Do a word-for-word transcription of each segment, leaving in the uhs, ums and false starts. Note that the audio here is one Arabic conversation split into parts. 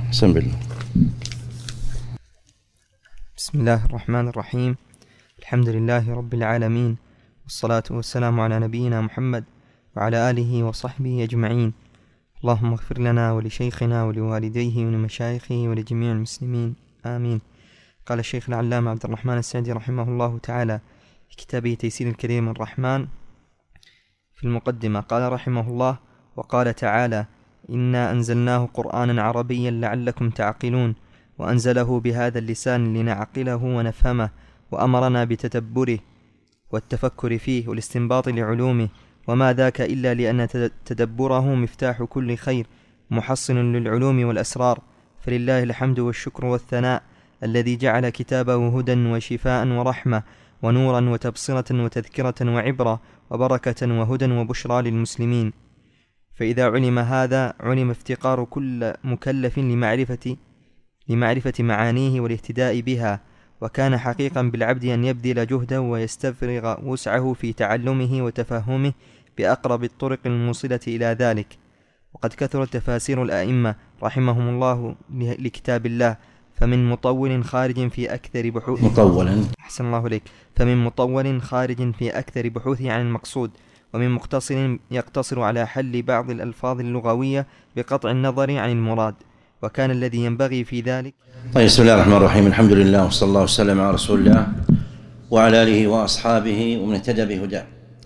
بسم الله. بسم الله الرحمن الرحيم. الحمد لله رب العالمين، والصلاة والسلام على نبينا محمد وعلى آله وصحبه أجمعين. اللهم اغفر لنا ولشيخنا ولوالديه ولمشايخه ولجميع المسلمين، آمين. قال الشيخ العلامة عبد الرحمن السعدي رحمه الله تعالى في كتابه تيسير الكريم الرحمن في المقدمة، قال رحمه الله: وقال تعالى: إنا أنزلناه قرآنا عربيا لعلكم تعقلون، وأنزله بهذا اللسان لنعقله ونفهمه، وأمرنا بتتبره والتفكر فيه والاستنباط لعلومه، وما ذاك إلا لأن تدبره مفتاح كل خير محصن للعلوم والأسرار. فلله الحمد والشكر والثناء الذي جعل كتابه هدى وشفاء ورحمة ونورا وتبصرة وتذكرة وعبرة وبركة وهدى وبشرى للمسلمين. فإذا علم هذا علم افتقار كل مكلف لمعرفة لمعرفة معانيه والاهتداء بها، وكان حقيقا بالعبد أن يبذل جهده ويستفرغ وسعه في تعلمه وتفهمه بأقرب الطرق الموصلة إلى ذلك. وقد كثرت تفاسير الأئمة رحمهم الله لكتاب الله، فمن مطول خارج في أكثر بحوث مطولا أحسن الله إليك فمن مطول خارج في أكثر بحوثه عن المقصود، ومن مختصر يقتصر على حل بعض الألفاظ اللغوية بقطع النظر عن المراد. وكان الذي ينبغي في ذلك. طيب، بسم الله الرحمن الرحيم. الحمد لله وصلى الله وسلم على رسول الله وعلى آله وأصحابه ومن اهتدى بهداه.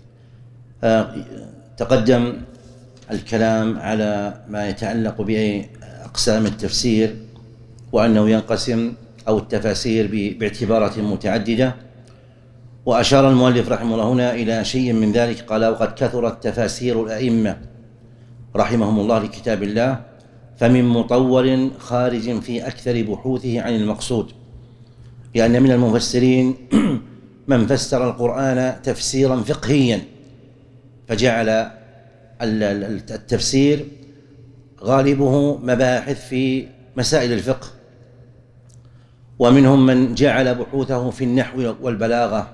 آه تقدم الكلام على ما يتعلق بأقسام التفسير، وأنه ينقسم أو التفاسير باعتبارات متعددة، وأشار المؤلف رحمه الله هنا إلى شيء من ذلك. قال: وقد كثرت تفاسير الأئمة رحمهم الله لكتاب الله، فمن مطول خارج في أكثر بحوثه عن المقصود. لأن من المفسرين من فسر القرآن تفسيرا فقهيا، فجعل التفسير غالبه مباحث في مسائل الفقه، ومنهم من جعل بحوثه في النحو والبلاغة،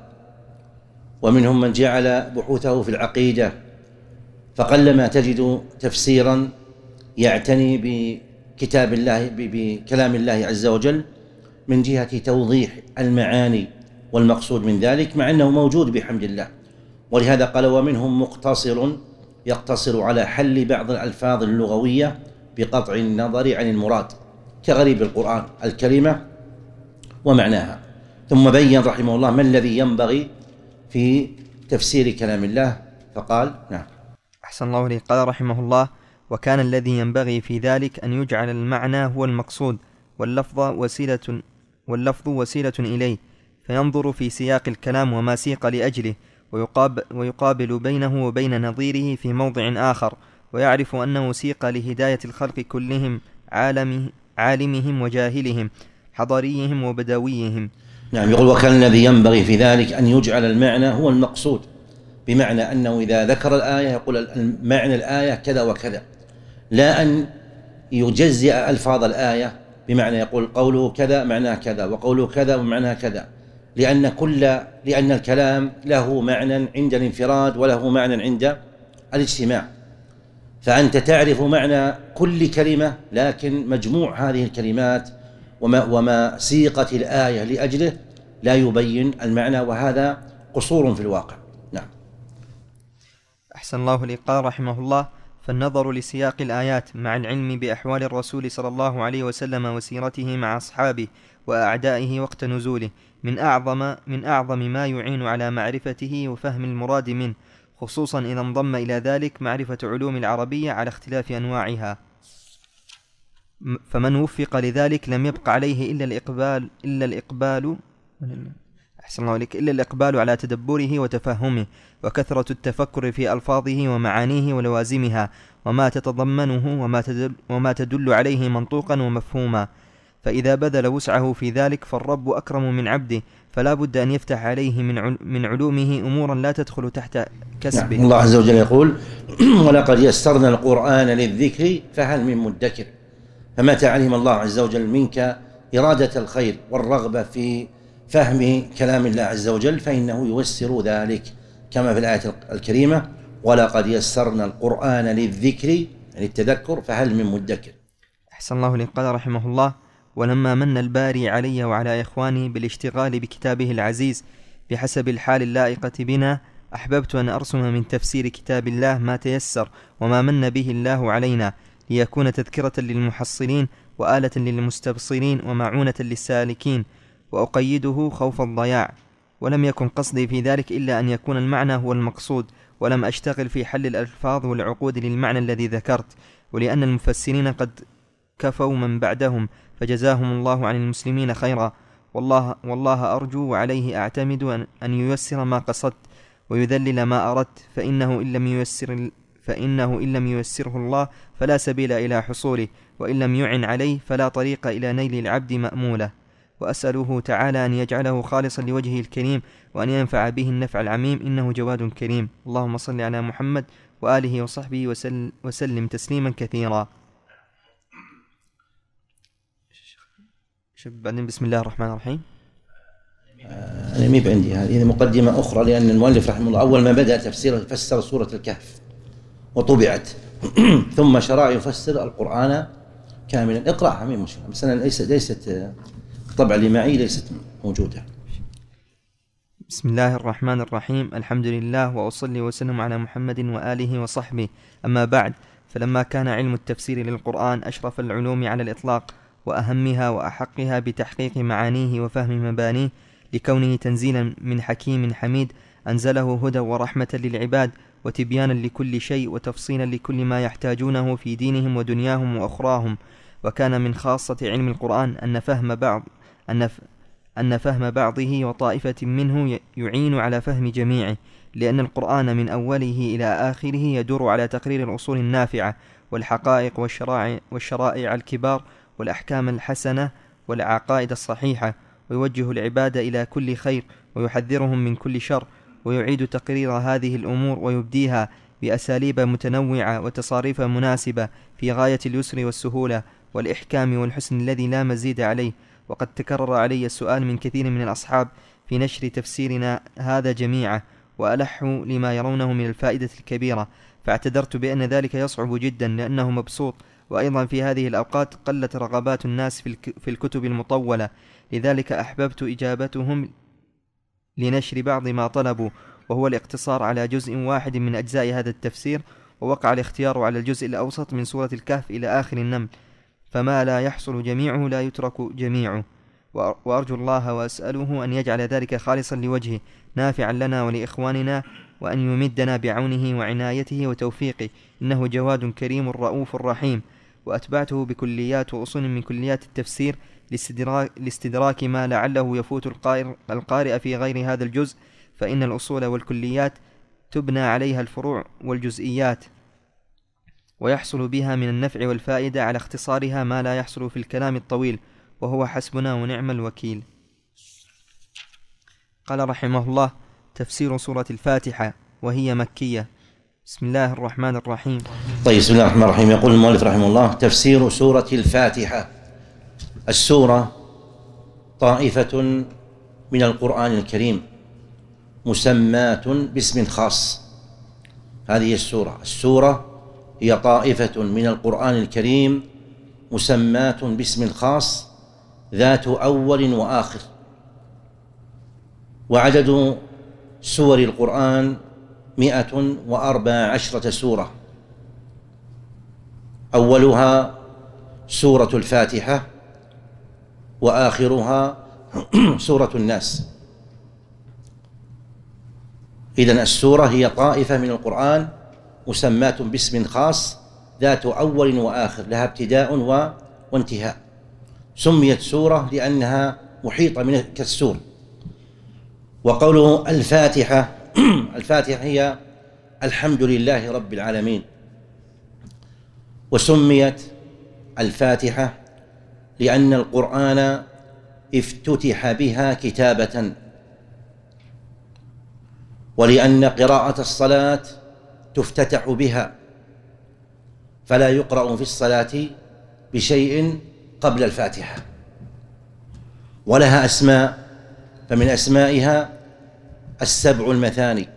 ومنهم من جعل بحوثه في العقيدة. فقلما تجد تفسيرا يعتني بكتاب الله بكلام الله عز وجل من جهة توضيح المعاني والمقصود من ذلك، مع أنه موجود بحمد الله. ولهذا قال: ومنهم مقتصر يقتصر على حل بعض الألفاظ اللغوية بقطع النظر عن المراد، كغريب القرآن الكلمة ومعناها. ثم بين رحمه الله ما الذي ينبغي في تفسير كلام الله، فقال: نعم. أحسن الله إليك. قال رحمه الله: وكان الذي ينبغي في ذلك أن يجعل المعنى هو المقصود، واللفظ وسيلة واللفظ وسيلة إليه، فينظر في سياق الكلام وما سيق لأجله، ويقابل, ويقابل بينه وبين نظيره في موضع آخر، ويعرف أنه سيق لهداية الخلق كلهم، عالمه عالمهم وجاهلهم، حضريهم وبدويهم. نعم. يقول: وكان الذي ينبغي في ذلك أن يجعل المعنى هو المقصود، بمعنى أنه إذا ذكر الآية يقول معنى الآية كذا وكذا، لا أن يجزئ ألفاظ الآية، بمعنى يقول قوله كذا معناه كذا وقوله كذا ومعناه كذا، لأن كل لأن الكلام له معنى عند الانفراد وله معنى عند الاجتماع. فأنت تعرف معنى كل كلمة، لكن مجموع هذه الكلمات وما, وما سيقت الآية لأجله لا يبين المعنى، وهذا قصور في الواقع. نعم. أحسن الله لي. قال رحمه الله: فالنظر لسياق الآيات مع العلم بأحوال الرسول صلى الله عليه وسلم وسيرته مع أصحابه وأعدائه وقت نزوله من أعظم من أعظم ما يعين على معرفته وفهم المراد منه، خصوصا إذا انضم إلى ذلك معرفة علوم العربية على اختلاف أنواعها. فمن وفق لذلك لم يبق عليه إلا الإقبال إلا الإقبال أحسن الله عليك إلا الإقبال على تدبره وتفهمه، وكثرة التفكر في ألفاظه ومعانيه ولوازمها، وما تتضمنه وما تدل, وما تدل عليه منطوقا ومفهوما. فإذا بذل وسعه في ذلك فالرب أكرم من عبده، فلا بد أن يفتح عليه من من علومه أمورا لا تدخل تحت كسبه. الله عز وجل يقول: ولقد يسرنا القرآن للذكر فهل من مدكر. فمتى علم الله عز وجل منك إرادة الخير والرغبة في فهم كلام الله عز وجل فإنه ييسر ذلك، كما في الآية الكريمة: ولقد يسرنا القرآن للذكر، يعني التذكر، فهل من مدكر. أحسن الله إليك. قال رحمه الله: ولما من الباري علي وعلى إخواني بالاشتغال بكتابه العزيز بحسب الحال اللائقة بنا، أحببت أن أرسم من تفسير كتاب الله ما تيسر وما من به الله علينا، ليكون تذكرة للمحصلين وآلة للمستبصرين ومعونة للسالكين، وأقيده خوف الضياع. ولم يكن قصدي في ذلك إلا أن يكون المعنى هو المقصود، ولم أشتغل في حل الألفاظ والعقود للمعنى الذي ذكرت، ولأن المفسرين قد كفوا من بعدهم، فجزاهم الله عن المسلمين خيرا. والله, والله أرجو وعليه أعتمد أن ييسر ما قصدت ويذلل ما أردت، فإنه إن لم ييسر فإنه إن لم ييسره الله فلا سبيل إلى حصوله، وإن لم يعن عليه فلا طريق إلى نيل العبد مأمولة. وأسأله تعالى أن يجعله خالصا لوجهه الكريم، وأن ينفع به النفع العميم، إنه جواد كريم. اللهم صل على محمد وآله وصحبه وسلم, وسلم تسليما كثيرا. بعدين بسم الله الرحمن الرحيم. أنا ميب عندي هذه مقدمة أخرى، لأن المؤلف رحمه الله أول ما بدأ تفسير فسر سورة الكهف وطبعت ثم شرع يفسر القرآن كاملا. اقرأها مين مشكلة، بس أنا ليست ليست طبعا اللي معي ليست موجودة. بسم الله الرحمن الرحيم. الحمد لله وأصلي وسلم على محمد وآله وصحبه. أما بعد، فلما كان علم التفسير للقرآن أشرف العلوم على الإطلاق وأهمها وأحقها بتحقيق معانيه وفهم مبانيه، لكونه تنزيلا من حكيم حميد أنزله هدى ورحمة للعباد وتبيانا لكل شيء وتفصيلا لكل ما يحتاجونه في دينهم ودنياهم وأخراهم. وكان من خاصة علم القرآن أن فهم بعض أن أن فهم بعضه وطائفة منه يعين على فهم جميعه، لأن القرآن من أوله إلى آخره يدور على تقرير الأصول النافعة والحقائق والشرائع, والشرائع الكبار والأحكام الحسنة والعقائد الصحيحة، ويوجه العباد إلى كل خير ويحذرهم من كل شر، ويعيد تقرير هذه الأمور ويبديها بأساليب متنوعة وتصاريف مناسبة في غاية اليسر والسهولة والإحكام والحسن الذي لا مزيد عليه. وقد تكرر علي السؤال من كثير من الأصحاب في نشر تفسيرنا هذا جميعا، وألحوا لما يرونه من الفائدة الكبيرة، فاعتذرت بأن ذلك يصعب جدا لأنه مبسوط، وأيضا في هذه الأوقات قلت رغبات الناس في الكتب المطولة، لذلك أحببت إجابتهم لنشر بعض ما طلبوا، وهو الاقتصار على جزء واحد من أجزاء هذا التفسير، ووقع الاختيار على الجزء الأوسط من سورة الكهف إلى آخر النمل، فما لا يحصل جميعه لا يترك جميعه. وأرجو الله وأسأله أن يجعل ذلك خالصا لوجهه نافعا لنا ولإخواننا، وأن يمدنا بعونه وعنايته وتوفيقه، إنه جواد كريم رؤوف رحيم. وأتبعته بكليات وأصول من كليات التفسير لاستدراك, لاستدراك ما لعله يفوت القارئ في غير هذا الجزء، فإن الأصول والكليات تبنى عليها الفروع والجزئيات، ويحصل بها من النفع والفائدة على اختصارها ما لا يحصل في الكلام الطويل، وهو حسبنا ونعم الوكيل. قال رحمه الله: تفسير سورة الفاتحة وهي مكية. بسم الله الرحمن الرحيم. طيب، بسم الله الرحمن الرحيم. يقول المؤلف رحمه الله: تفسير سورة الفاتحة. السورة طائفة من القرآن الكريم مسمات باسم خاص. هذه السورة السورة هي طائفة من القرآن الكريم مسمات باسم خاص ذات أول وآخر. وعدد سور القرآن مئة وأربع عشرة سورة، أولها سورة الفاتحة وآخرها سورة الناس. إذن السورة هي طائفة من القرآن مسمات باسم خاص ذات أول وآخر، لها ابتداء وانتهاء. سميت سورة لأنها محيطة من كالسور. وقوله الفاتحة الفاتحة هي الحمد لله رب العالمين. وسميت الفاتحة لأن القرآن افتتح بها كتابة، ولأن قراءة الصلاة تفتتح بها، فلا يقرأ في الصلاة بشيء قبل الفاتحة. ولها أسماء، فمن أسمائها السبع المثاني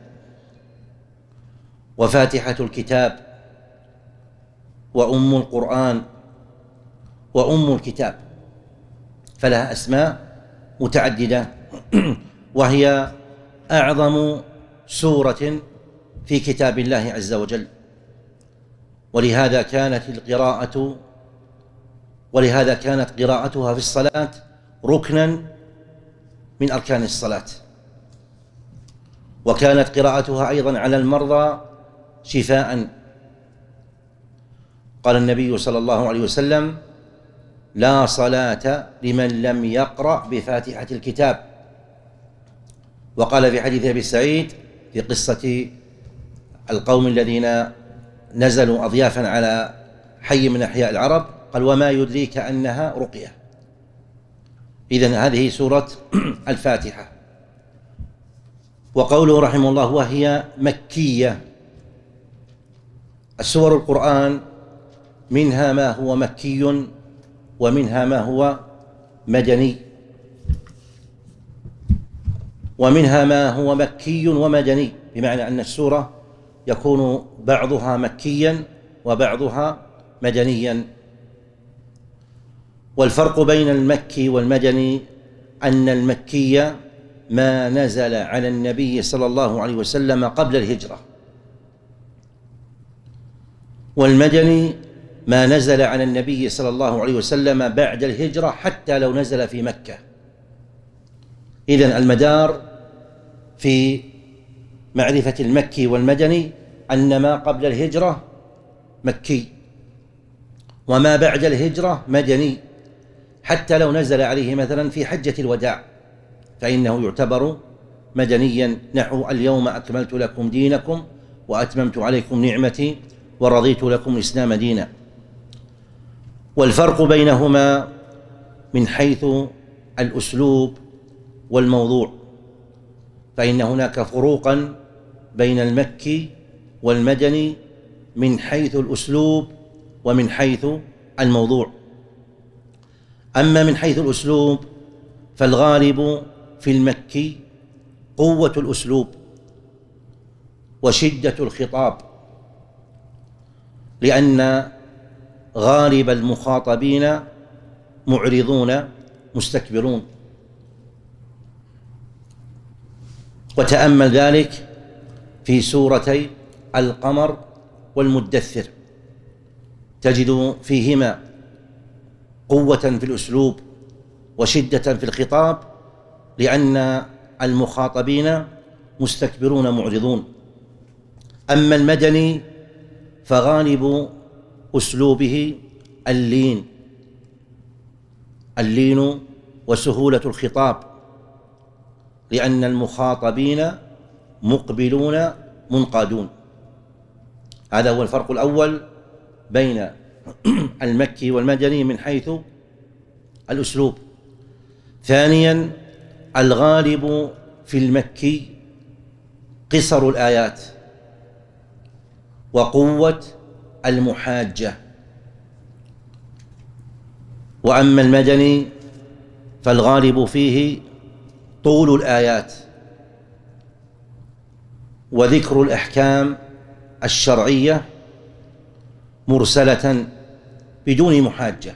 وفاتحة الكتاب وأم القرآن وأم الكتاب، فلها أسماء متعددة، وهي أعظم سورة في كتاب الله عز وجل، ولهذا كانت القراءة ولهذا كانت قراءتها في الصلاة ركنا من أركان الصلاة، وكانت قراءتها أيضا على المرضى شفاء. قال النبي صلى الله عليه وسلم: لا صلاة لمن لم يقرأ بفاتحة الكتاب. وقال في حديث أبي سعيد في قصة القوم الذين نزلوا أضيافا على حي من أحياء العرب، قال: وما يدريك أنها رقية. إذن هذه سورة الفاتحة. وقوله رحمه الله: وهي مكية. السور القرآن منها ما هو مكي ومنها ما هو مدني، ومنها ما هو مكي ومدني، بمعنى أن السورة يكون بعضها مكيا وبعضها مدنيا. والفرق بين المكي والمدني أن المكي ما نزل على النبي صلى الله عليه وسلم قبل الهجرة، والمدني ما نزل على النبي صلى الله عليه وسلم بعد الهجرة حتى لو نزل في مكة. إذن المدار في معرفة المكي والمدني أن ما قبل الهجرة مكي، وما بعد الهجرة مدني، حتى لو نزل عليه مثلا في حجة الوداع فإنه يعتبر مدنيا، نحو: اليوم أكملت لكم دينكم وأتممت عليكم نعمتي ورضيت لكم الإسلام دينا. والفرق بينهما من حيث الأسلوب والموضوع، فإن هناك فروقا بين المكي والمدني من حيث الأسلوب ومن حيث الموضوع. أما من حيث الأسلوب فالغالب في المكي قوة الأسلوب وشدة الخطاب، لأن غالب المخاطبين معرضون مستكبرون. وتأمل ذلك في سورتي القمر والمدثر، تجد فيهما قوة في الأسلوب وشدة في الخطاب، لأن المخاطبين مستكبرون معرضون. أما المدني فغالب أسلوبه اللين اللين وسهولة الخطاب، لأن المخاطبين مقبلون منقادون. هذا هو الفرق الأول بين المكي والمدني من حيث الأسلوب. ثانيا، الغالب في المكي قصر الآيات وقوة المحاجة، وأما المدني فالغالب فيه طول الآيات وذكر الأحكام الشرعية مرسلة بدون محاجة.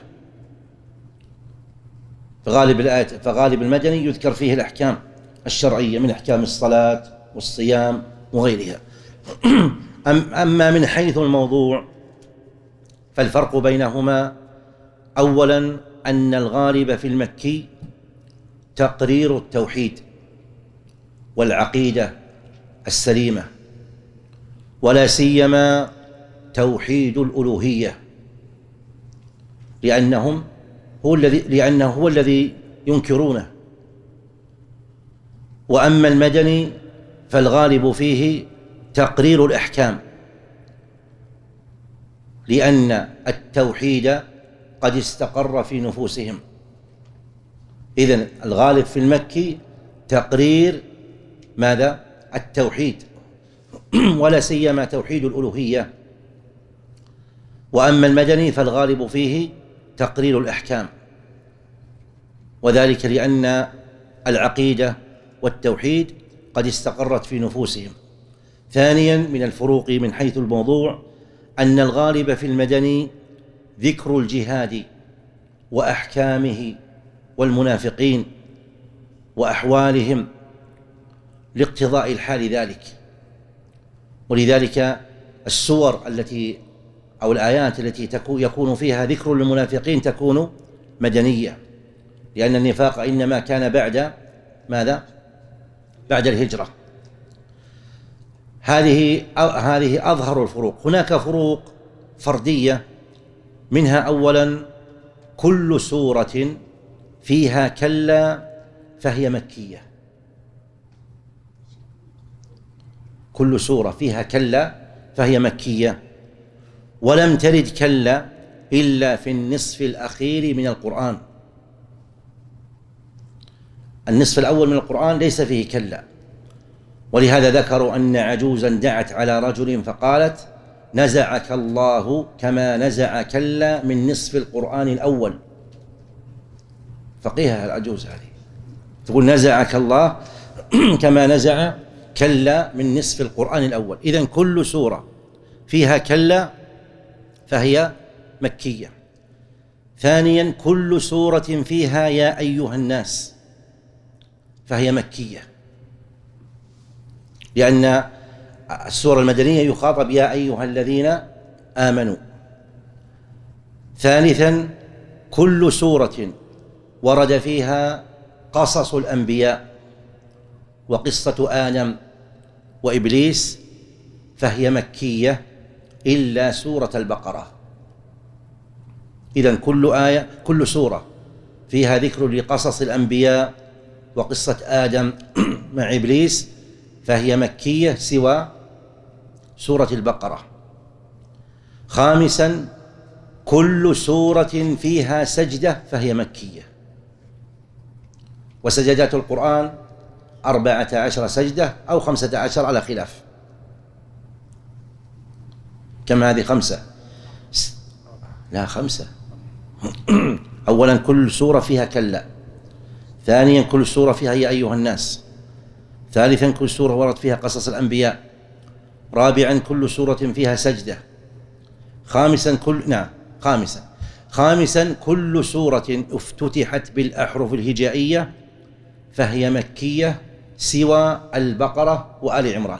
فغالب الآيات فغالب المدني يذكر فيه الأحكام الشرعية من أحكام الصلاة والصيام وغيرها. أما من حيث الموضوع فالفرق بينهما: أولا أن الغالب في المكي تقرير التوحيد والعقيدة السليمة، ولا سيما توحيد الألوهية، لأنهم هو الذي لأنه هو الذي ينكرونه. وأما المدني فالغالب فيه تقرير الأحكام، لأن التوحيد قد استقر في نفوسهم. إذن الغالب في المكي تقرير ماذا؟ التوحيد، ولا سيما توحيد الألوهية. وأما المدني فالغالب فيه تقرير الأحكام، وذلك لأن العقيدة والتوحيد قد استقرت في نفوسهم. ثانيا، من الفروق من حيث الموضوع أن الغالب في المدني ذكر الجهاد وأحكامه والمنافقين وأحوالهم لاقتضاء الحال ذلك. ولذلك السور التي أو الآيات التي يكون فيها ذكر للمنافقين تكون مدنية، لأن النفاق إنما كان بعد ماذا؟ بعد الهجرة. هذه هذه أظهر الفروق. هناك فروق فردية، منها أولا كل سورة فيها كلا فهي مكية. كل سورة فيها كلا فهي مكية، ولم ترد كلا إلا في النصف الأخير من القرآن. النصف الأول من القرآن ليس فيه كلا، ولهذا ذكروا أن عجوزا دعت على رجل فقالت نزعك الله كما نزع كلا من نصف القرآن الأول. فقيها العجوز هذه تقول نزعك الله كما نزع كلا من نصف القرآن الأول. إذن كل سورة فيها كلا فهي مكية. ثانيا كل سورة فيها يا أيها الناس فهي مكية، لأن السورة المدنية يخاطب يا أيها الذين آمنوا. ثالثا كل سورة ورد فيها قصص الأنبياء وقصة آدم وإبليس فهي مكية إلا سورة البقرة. إذن كل آية كل سورة فيها ذكر لقصص الأنبياء وقصة آدم مع إبليس فهي مكية سوى سورة البقرة. خامسا كل سورة فيها سجدة فهي مكية، وسجدات القرآن أربعة عشر سجدة أو خمسة عشر على خلاف. كم هذه؟ خمسة؟ لا خمسة. أولا كل سورة فيها كلا، ثانيا كل سورة فيها يا أيها الناس، ثالثا كل سورة ورد فيها قصص الأنبياء، رابعا كل سورة فيها سجدة، خامسا كل نعم خامسا خامسا كل سورة افتتحت بالأحرف الهجائية فهي مكية سوى البقرة وآل عمران.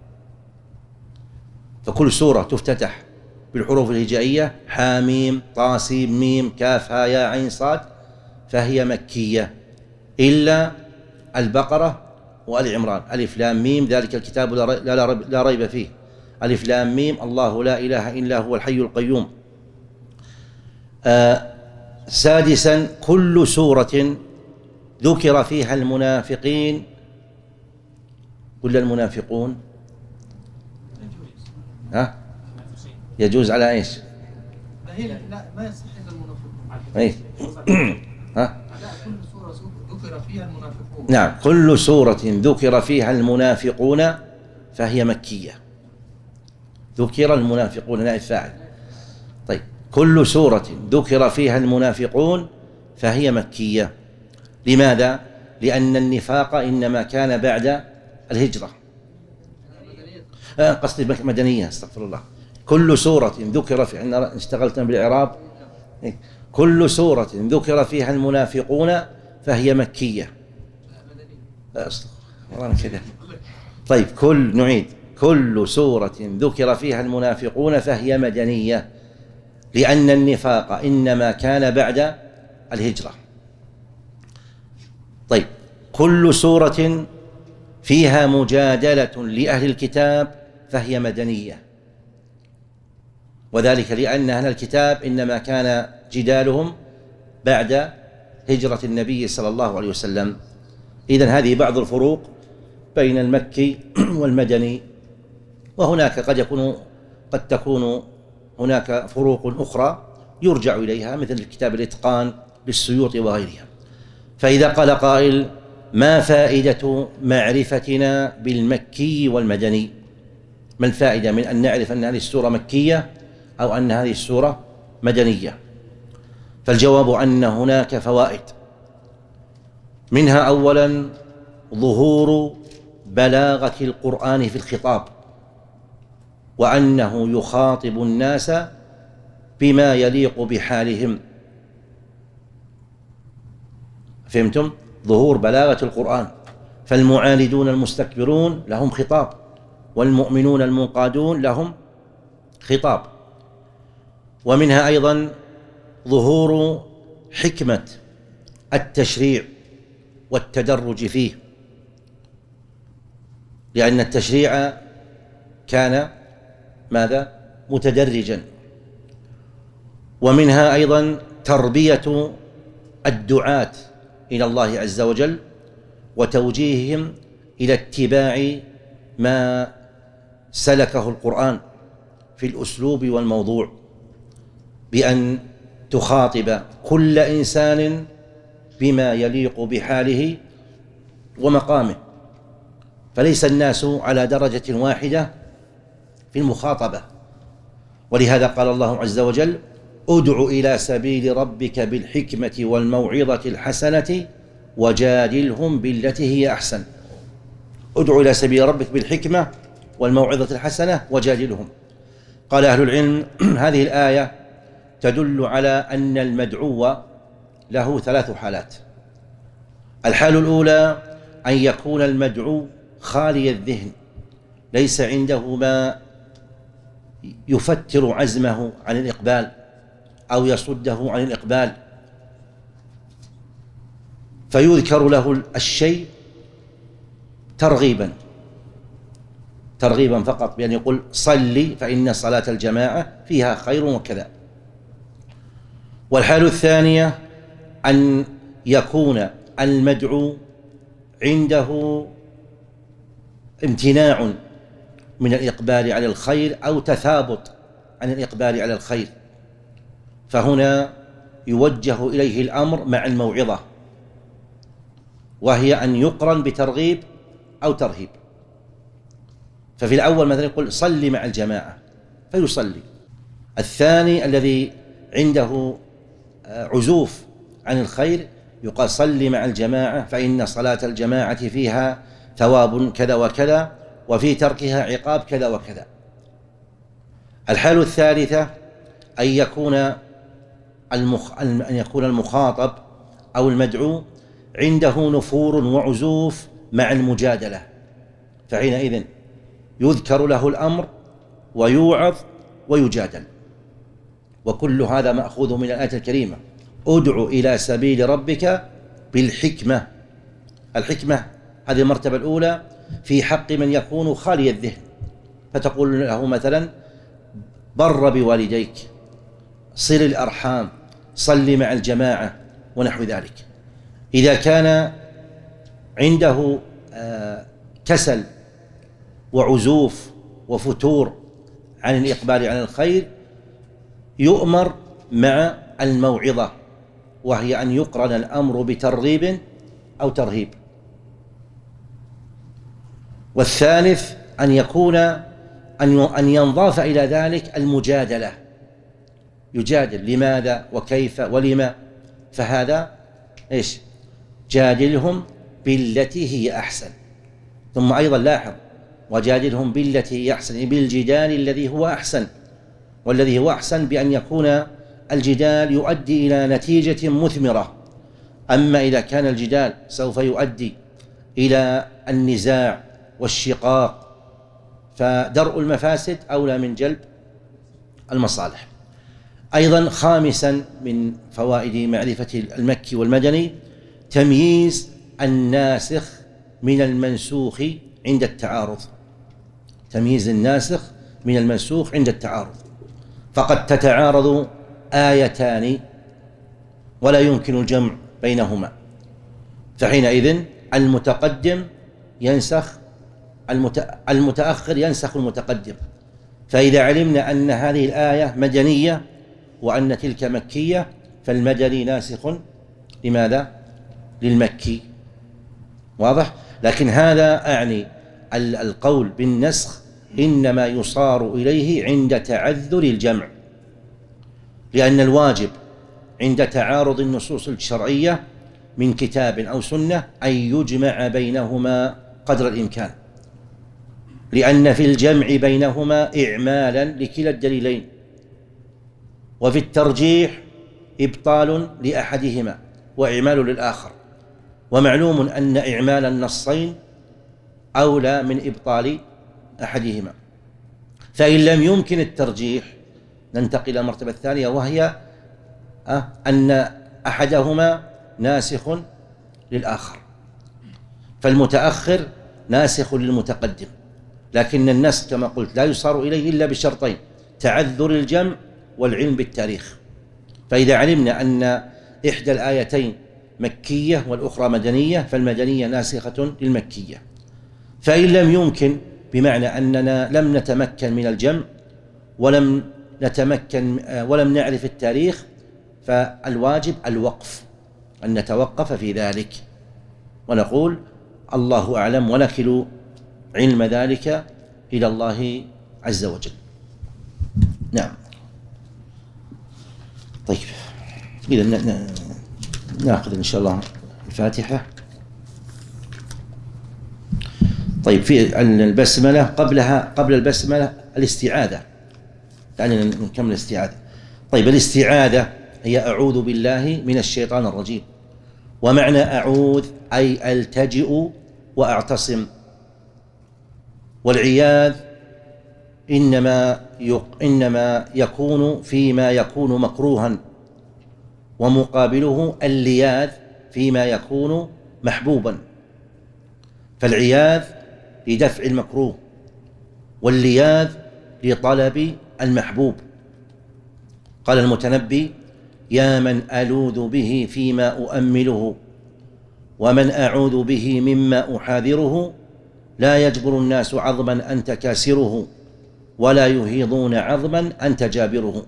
فكل سورة تفتتح بالحروف الهجائية حاميم طاسيم ميم كاف ها يا عين صاد فهي مكية إلا البقرة وآل عمران. ألف لام ميم ذلك الكتاب لا ريب فيه، ألف لام ميم الله لا إله إلا هو الحي القيوم. آه سادسا كل سورة ذكر فيها المنافقين ولا المنافقون ها يجوز على ايش؟ لا ما يصح الا المنافقون. اي ها لا كل سورة ذكر فيها المنافقون. نعم كل سورة ذكر فيها المنافقون فهي مكية. ذكر المنافقون نائب فاعل. طيب كل سورة ذكر فيها المنافقون فهي مكية. لماذا؟ لأن النفاق إنما كان بعد الهجرة. آه قصدي مدنية استغفر الله. كل سورة ذكر في إن اشتغلتم بالإعراب كل سورة ذكر فيها المنافقون فهي مكية. والله كذا. طيب كل نعيد كل سورة ذكر فيها المنافقون فهي مدنية، لأن النفاق إنما كان بعد الهجرة. طيب كل سورة فيها مجادلة لأهل الكتاب فهي مدنية، وذلك لأن أهل الكتاب إنما كان جدالهم بعد هجرة النبي صلى الله عليه وسلم. إذن هذه بعض الفروق بين المكي والمدني، وهناك قد يكون قد تكون هناك فروق أخرى يرجع إليها مثل كتاب الإتقان للسيوطي وغيرها. فإذا قال قائل ما فائدة معرفتنا بالمكي والمدني؟ ما الفائدة من أن نعرف أن هذه السورة مكية أو أن هذه السورة مدنية؟ فالجواب أن هناك فوائد، منها أولا ظهور بلاغة القرآن في الخطاب، وأنه يخاطب الناس بما يليق بحالهم، فهمتم؟ ظهور بلاغة القرآن. فالمعاندون المستكبرون لهم خطاب، والمؤمنون المنقادون لهم خطاب. ومنها أيضا ظهور حكمة التشريع والتدرج فيه، لأن التشريع كان ماذا؟ متدرجا. ومنها أيضا تربية الدعاة إلى الله عز وجل وتوجيههم إلى اتباع ما سلكه القرآن في الأسلوب والموضوع، بأن تخاطب كل إنسان بما يليق بحاله ومقامه، فليس الناس على درجة واحدة في المخاطبة. ولهذا قال الله عز وجل: ادع إلى سبيل ربك بالحكمة والموعظة الحسنة وجادلهم بالتي هي أحسن. ادع إلى سبيل ربك بالحكمة والموعظة الحسنة وجادلهم. قال أهل العلم: هذه الآية تدل على أن المدعو له ثلاث حالات. الحال الأولى أن يكون المدعو خالي الذهن، ليس عنده ما يفتر عزمه عن الإقبال أو يصده عن الإقبال، فيذكر له الشيء ترغيبا ترغيبا فقط، بأن يقول: صلي فإن صلاة الجماعة فيها خير وكذا. والحال الثانية أن يكون المدعو عنده امتناع من الإقبال على الخير أو تثابط عن الإقبال على الخير، فهنا يوجه إليه الأمر مع الموعظة، وهي أن يقرن بترغيب أو ترهيب. ففي الأول مثلا يقول: صلي مع الجماعة فيصلي. الثاني الذي عنده عزوف عن الخير يقال: صلي مع الجماعة فإن صلاة الجماعة فيها ثواب كذا وكذا، وفي تركها عقاب كذا وكذا. الحالة الثالثة أن يكون المخ... أن يكون المخاطب أو المدعو عنده نفور وعزوف مع المجادلة، فحينئذ يذكر له الأمر ويوعظ ويجادل. وكل هذا مأخوذ من الآية الكريمة: ادع إلى سبيل ربك بالحكمة. الحكمة هذه المرتبة الأولى في حق من يكون خالي الذهن، فتقول له مثلا: بر بوالديك، صل الأرحام، صل مع الجماعة، ونحو ذلك. إذا كان عنده كسل وعزوف وفتور عن الإقبال على الخير، يؤمر مع الموعظة، وهي أن يقرن الأمر بترغيب أو ترهيب. والثالث أن يكون أن ينضاف إلى ذلك المجادلة، يجادل لماذا وكيف ولما، فهذا إيش؟ جادلهم بالتي هي أحسن. ثم أيضا لاحظ: وجادلهم بالتي هي أحسن، بالجدال الذي هو أحسن، والذي هو أحسن بأن يكون الجدال يؤدي إلى نتيجة مثمرة. أما إذا كان الجدال سوف يؤدي إلى النزاع والشقاق، فدرء المفاسد أولى من جلب المصالح. أيضا خامسا من فوائد معرفة المكي والمدني تمييز الناسخ من المنسوخ عند التعارض. تمييز الناسخ من المنسوخ عند التعارض، فقد تتعارض آيتان ولا يمكن الجمع بينهما، فحينئذ المتقدم ينسخ المتأخر ينسخ المتقدم. فإذا علمنا أن هذه الآية مدنية وأن تلك مكية، فالمدني ناسخ لماذا؟ للمكي. واضح؟ لكن هذا أعني القول بالنسخ إنما يصار إليه عند تعذر الجمع، لأن الواجب عند تعارض النصوص الشرعية من كتاب أو سنة أن يجمع بينهما قدر الإمكان، لأن في الجمع بينهما إعمالا لكلا الدليلين، وفي الترجيح إبطال لأحدهما وإعمال للآخر. ومعلوم أن إعمال النصين أولى من إبطال أحدهما. فإن لم يمكن الترجيح ننتقل إلى المرتبة الثانية، وهي أن أحدهما ناسخ للآخر، فالمتأخر ناسخ للمتقدم، لكن النسخ كما قلت لا يصار إليه إلا بشرطين: تعذر الجمع والعلم بالتاريخ. فإذا علمنا أن إحدى الآيتين مكية والأخرى مدنية فالمدنية ناسخة للمكية. فإن لم يمكن بمعنى أننا لم نتمكن من الجمع ولم نتمكن ولم نعرف التاريخ، فالواجب الوقف، أن نتوقف في ذلك ونقول الله أعلم، ونكل علم ذلك إلى الله عز وجل. نعم. طيب، إذا نأخذ إن شاء الله الفاتحة. طيب، في البسملة قبلها قبل البسملة الاستعاذة، يعني نكمل الاستعاذة. طيب، الاستعاذة هي أعوذ بالله من الشيطان الرجيم، ومعنى أعوذ أي ألتجئ وأعتصم، والعياذ إنما إنما يكون فيما يكون مكروها، ومقابله اللياذ فيما يكون محبوبا. فالعياذ لدفع المكروه، واللياذ لطلب المحبوب. قال المتنبي: يا من ألوذ به فيما أؤمله، ومن أعوذ به مما أحاذره، لا يجبر الناس عظما أنت كاسره، ولا يهيضون عظما أنت جابره.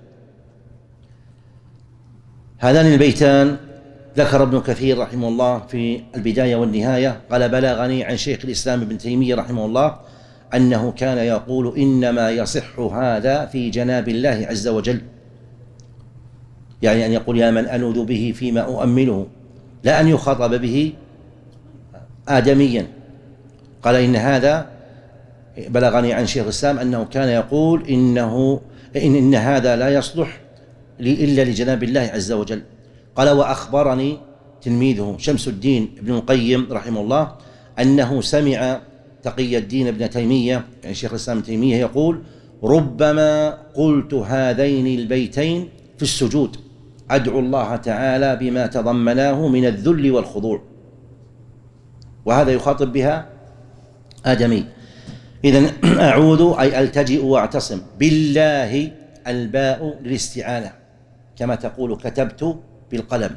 هذان البيتان ذكر ابن كثير رحمه الله في البداية والنهاية، قال: بلغني عن شيخ الإسلام ابن تيمية رحمه الله أنه كان يقول: إنما يصح هذا في جناب الله عز وجل، يعني أن يقول يا من ألوذ به فيما أؤمله، لا أن يخاطب به آدميا. قال: إن هذا بلغني عن شيخ الإسلام أنه كان يقول إنه إن, إن هذا لا يصلح إلا لجناب الله عز وجل. قال: وأخبرني تلميذه شمس الدين ابن القيم رحمه الله أنه سمع تقي الدين ابن تيمية، يعني شيخ الإسلام ابن تيمية، يقول: ربما قلت هذين البيتين في السجود أدعو الله تعالى بما تضمناه من الذل والخضوع. وهذا يخاطب بها آدمي. إذن أعوذ أي ألتجئ وأعتصم بالله، الباء للاستعانة كما تقول كتبت بالقلم.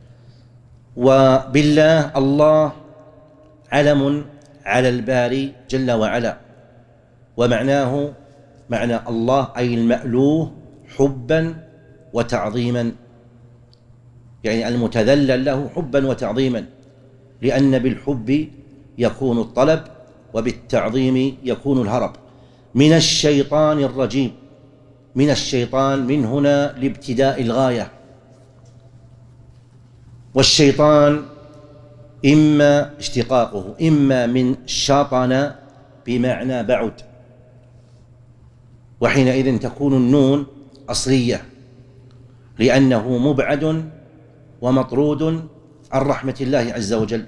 وبالله الله علم على الباري جل وعلا، ومعناه معنى الله أي المألوه حبا وتعظيما، يعني المتذلل له حبا وتعظيما، لأن بالحب يكون الطلب وبالتعظيم يكون الهرب. من الشيطان الرجيم، من الشيطان من هنا لابتداء الغاية. والشيطان إما اشتقاقه إما من شطن بمعنى بعد، وحينئذ تكون النون أصلية لأنه مبعد ومطرود عن رحمة الله عز وجل.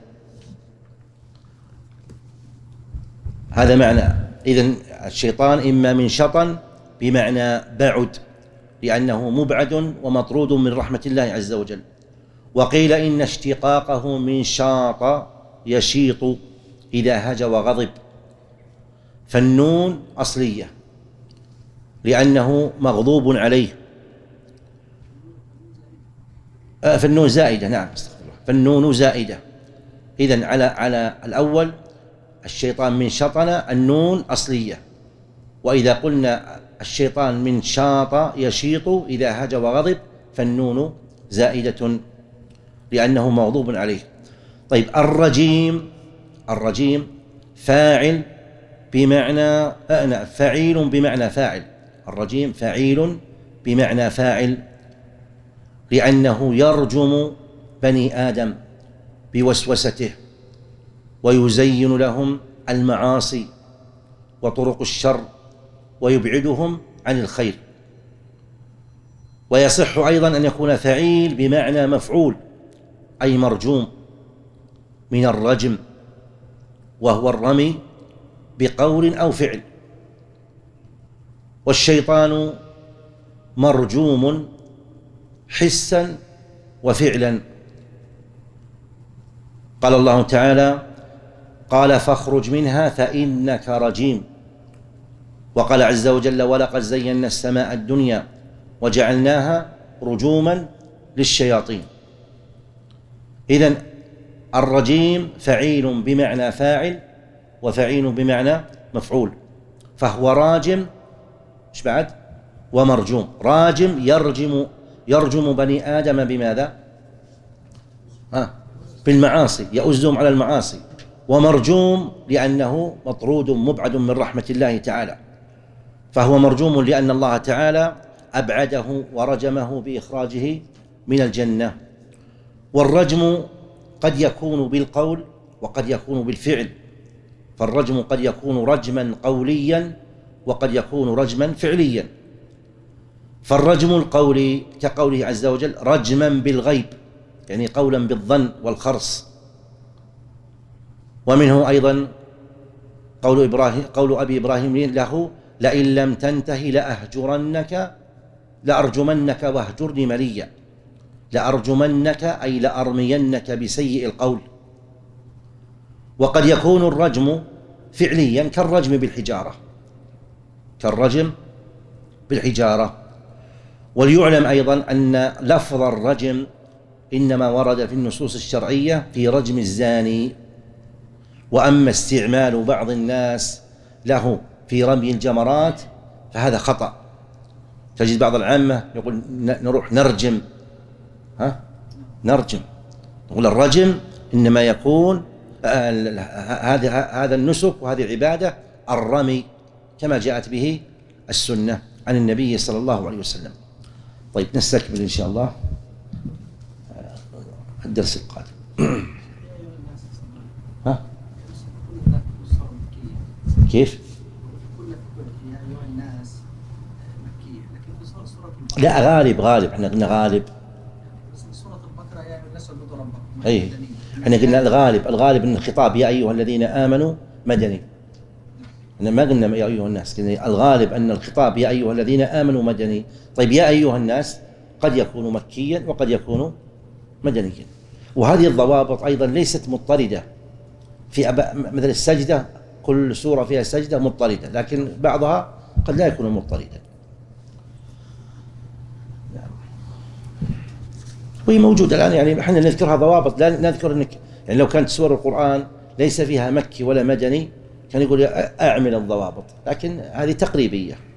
هذا معنى. إذن الشيطان إما من شطن بمعنى بعد لأنه مبعد ومطرود من رحمة الله عز وجل. وقيل إن اشتقاقه من شاط يشيط إذا هج وغضب، فالنون أصلية لأنه مغضوب عليه، فالنون زائدة. نعم، فالنون زائدة. إذن على على الأول الشيطان من شطن النون أصلية، وإذا قلنا الشيطان من شاط يشيط إذا هج وغضب فالنون زائدة لأنه مغضوب عليه. طيب، الرجيم الرجيم فاعل بمعنى فعيل بمعنى فاعل. الرجيم فعيل بمعنى فاعل لأنه يرجم بني آدم بوسوسته ويزين لهم المعاصي وطرق الشر ويبعدهم عن الخير. ويصح أيضا أن يكون فعيل بمعنى مفعول أي مرجوم، من الرجم، وهو الرمي بقول أو فعل. والشيطان مرجوم حسا وفعلا. قال الله تعالى: قال فاخرج منها فإنك رجيم. وقال عز وجل: ولقد زينا السماء الدنيا وجعلناها رجوما للشياطين. إذن الرجيم فعيل بمعنى فاعل، وفعيل بمعنى مفعول، فهو راجم. ايش بعد؟ ومرجوم. راجم يرجم يرجم بني آدم بماذا؟ ها بالمعاصي، يؤزهم على المعاصي. ومرجوم لأنه مطرود مبعد من رحمة الله تعالى، فهو مرجوم لأن الله تعالى أبعده ورجمه بإخراجه من الجنة. والرجم قد يكون بالقول وقد يكون بالفعل، فالرجم قد يكون رجما قوليا وقد يكون رجما فعليا. فالرجم القولي كقوله عز وجل: رجما بالغيب، يعني قولا بالظن والخرص. ومنه أيضا قول إبراهيم قول أبي إبراهيم له: لئن لم تنته لأهجرنك لأرجمنك واهجرني مليا. لأرجمنك أي لأرمينك بسيء القول. وقد يكون الرجم فعليا كالرجم بالحجارة كالرجم بالحجارة. وليعلم أيضا أن لفظ الرجم إنما ورد في النصوص الشرعية في رجم الزاني، وأما استعمال بعض الناس له في رمي الجمرات فهذا خطأ. تجد بعض العامة يقول نروح نرجم، ها نرجم. نقول الرجم إنما يكون هذا هذا النسك وهذه العبادة الرمي كما جاءت به السنة عن النبي صلى الله عليه وسلم. طيب نستكمل إن شاء الله الدرس القادم. ها كيف؟ لا غالب غالب احنا قلنا غالب. اي احنا قلنا الغالب الغالب ان الخطاب يا ايها الذين امنوا مدني. احنا ما قلنا يا ايها الناس، قلنا الغالب ان الخطاب يا ايها الذين امنوا مدني. طيب يا ايها الناس قد يكون مكيا وقد يكون مدنيا. وهذه الضوابط ايضا ليست مضطردة. في مثل السجدة كل سورة فيها سجدة مضطردة، لكن بعضها قد لا يكون مضطردا. وهي موجودة الآن، يعني احنا نذكرها ضوابط، لا نذكر انك يعني لو كانت سور القرآن ليس فيها مكي ولا مدني كان يقول أعمل الضوابط، لكن هذه تقريبية.